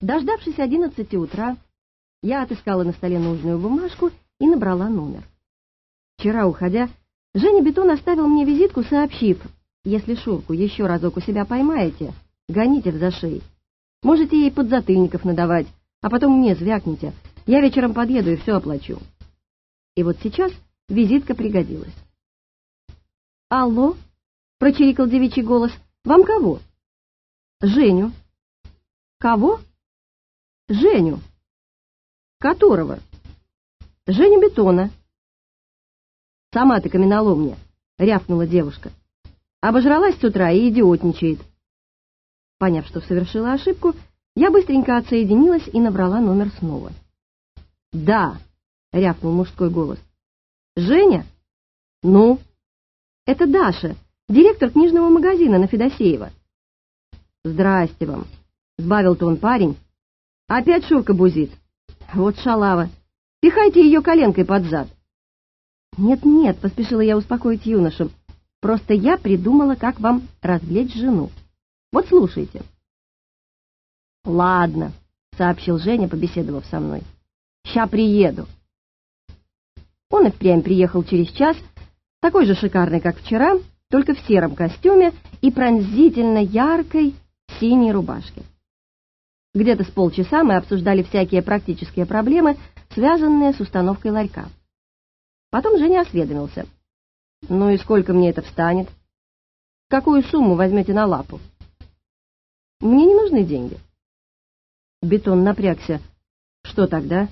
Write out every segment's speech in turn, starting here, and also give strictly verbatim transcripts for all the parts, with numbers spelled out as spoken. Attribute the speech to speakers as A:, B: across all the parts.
A: Дождавшись одиннадцати утра, я отыскала на столе нужную бумажку и набрала номер. Вчера, уходя, Женя Бетон оставил мне визитку, сообщив: если Шурку еще разок у себя поймаете, гоните в зашей. Можете ей подзатыльников надавать, а потом мне звякните. Я вечером подъеду и все оплачу. И вот сейчас визитка пригодилась. «Алло?» — прочирикал девичий голос. «Вам кого?» «Женю». «Кого?» «Женю». «Которого?» «Женю Бетона». «Сама ты каменоломня», — рявкнула девушка. «Обожралась с утра и идиотничает». Поняв, что совершила ошибку, я быстренько отсоединилась и набрала номер снова. «Да», — рявкнул мужской голос. «Женя?» «Ну?» «Это Даша, директор книжного магазина на Федосеева». «Здрасте вам», — сбавил тон парень. «Опять Шурка бузит? Вот шалава. Пихайте ее коленкой под зад». «Нет-нет», — поспешила я успокоить юношу. «Просто я придумала, как вам развлечь жену. Вот слушайте». «Ладно», — сообщил Женя, побеседовав со мной. «Ща приеду». Он и впрямь приехал через час, такой же шикарный, как вчера, только в сером костюме и пронзительно яркой синей рубашке. Где-то с полчаса мы обсуждали всякие практические проблемы, связанные с установкой ларька. Потом Женя осведомился: «Ну и сколько мне это встанет? Какую сумму возьмете на лапу?» «Мне не нужны деньги». Бетон напрягся. «Что тогда?»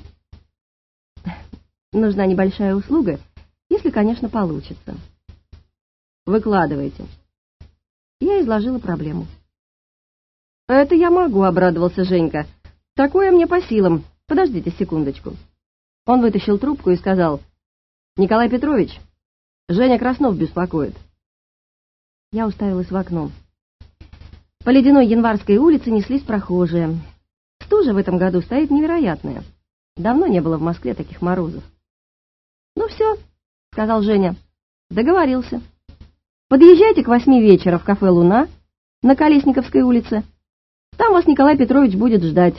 A: «Нужна небольшая услуга, если, конечно, получится». «Выкладывайте». Я изложила проблему. «Это я могу», — обрадовался Женька. «Такое мне по силам. Подождите секундочку». Он вытащил трубку и сказал: «Николай Петрович, Женя Краснов беспокоит». Я уставилась в окно. По ледяной Январской улице неслись прохожие. Стужа в этом году стоит невероятная. Давно не было в Москве таких морозов. «Ну все», — сказал Женя, — «договорился. Подъезжайте к восьми вечера в кафе «Луна» на Колесниковской улице. Там вас Николай Петрович будет ждать».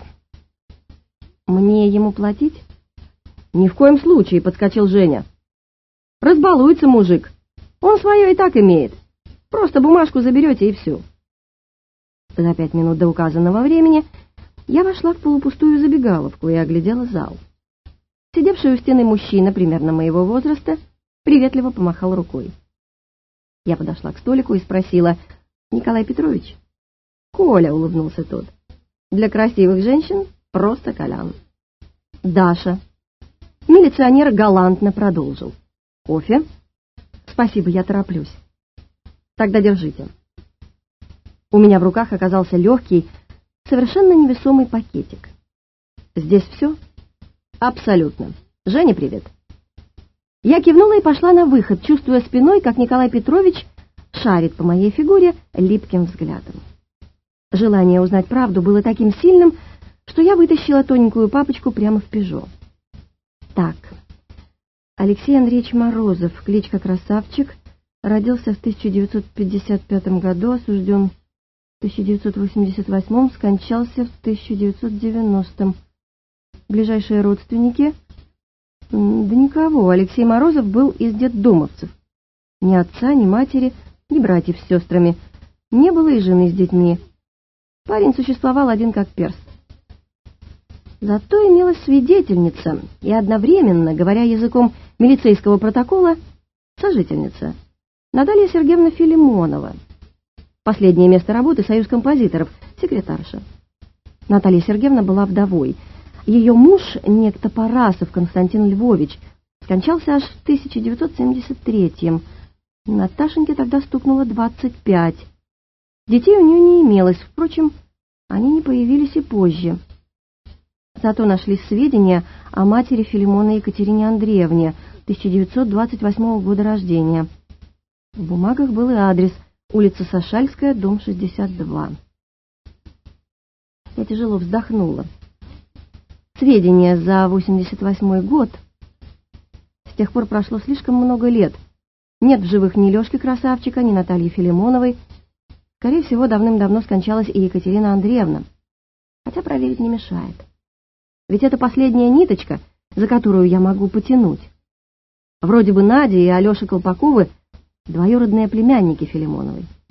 A: «Мне ему платить?» «Ни в коем случае», — подскочил Женя. «Разбалуется мужик. Он свое и так имеет. Просто бумажку заберете и все». За пять минут до указанного времени я вошла в полупустую забегаловку и оглядела зал. Сидевший у стены мужчина, примерно моего возраста, приветливо помахал рукой. Я подошла к столику и спросила: «Николай Петрович?» «Коля», — улыбнулся тот. «Для красивых женщин просто Колян». «Даша». Милиционер галантно продолжил: «Кофе?» «Спасибо, я тороплюсь». «Тогда держите». У меня в руках оказался легкий, совершенно невесомый пакетик. «Здесь все?» «Абсолютно. Женя, привет». Я кивнула и пошла на выход, чувствуя спиной, как Николай Петрович шарит по моей фигуре липким взглядом. Желание узнать правду было таким сильным, что я вытащила тоненькую папочку прямо в «Пежо». Так, Алексей Андреевич Морозов, кличка Красавчик, родился в тысяча девятьсот пятьдесят пятом году, осужден в тысяча девятьсот восемьдесят восьмом, скончался в тысяча девятьсот девяностом. Ближайшие родственники? Да никого. Алексей Морозов был из детдомовцев. Ни отца, ни матери, ни братьев с сестрами. Не было и жены с детьми. Парень существовал один как перст. Зато имелась свидетельница и одновременно, говоря языком милицейского протокола, сожительница Наталья Сергеевна Филимонова. Последнее место работы — Союз композиторов, секретарша. Наталья Сергеевна была вдовой. Ее муж, некто Парасов Константин Львович, скончался аж в тысяча девятьсот семьдесят третьем. Наташеньке тогда стукнуло двадцать пять. Детей у нее не имелось, впрочем, они не появились и позже. Зато нашлись сведения о матери Филимона Екатерине Андреевне, тысяча девятьсот двадцать восьмого года рождения. В бумагах был и адрес: улица Сашальская, дом шестьдесят два. Я тяжело вздохнула. Сведения за восемьдесят восьмой год. С тех пор прошло слишком много лет. Нет в живых ни Лешки Красавчика, ни Натальи Филимоновой. Скорее всего, давным-давно скончалась и Екатерина Андреевна. Хотя проверить не мешает. Ведь это последняя ниточка, за которую я могу потянуть. Вроде бы Надя и Алеша Колпаковы двоюродные племянники Филимоновой.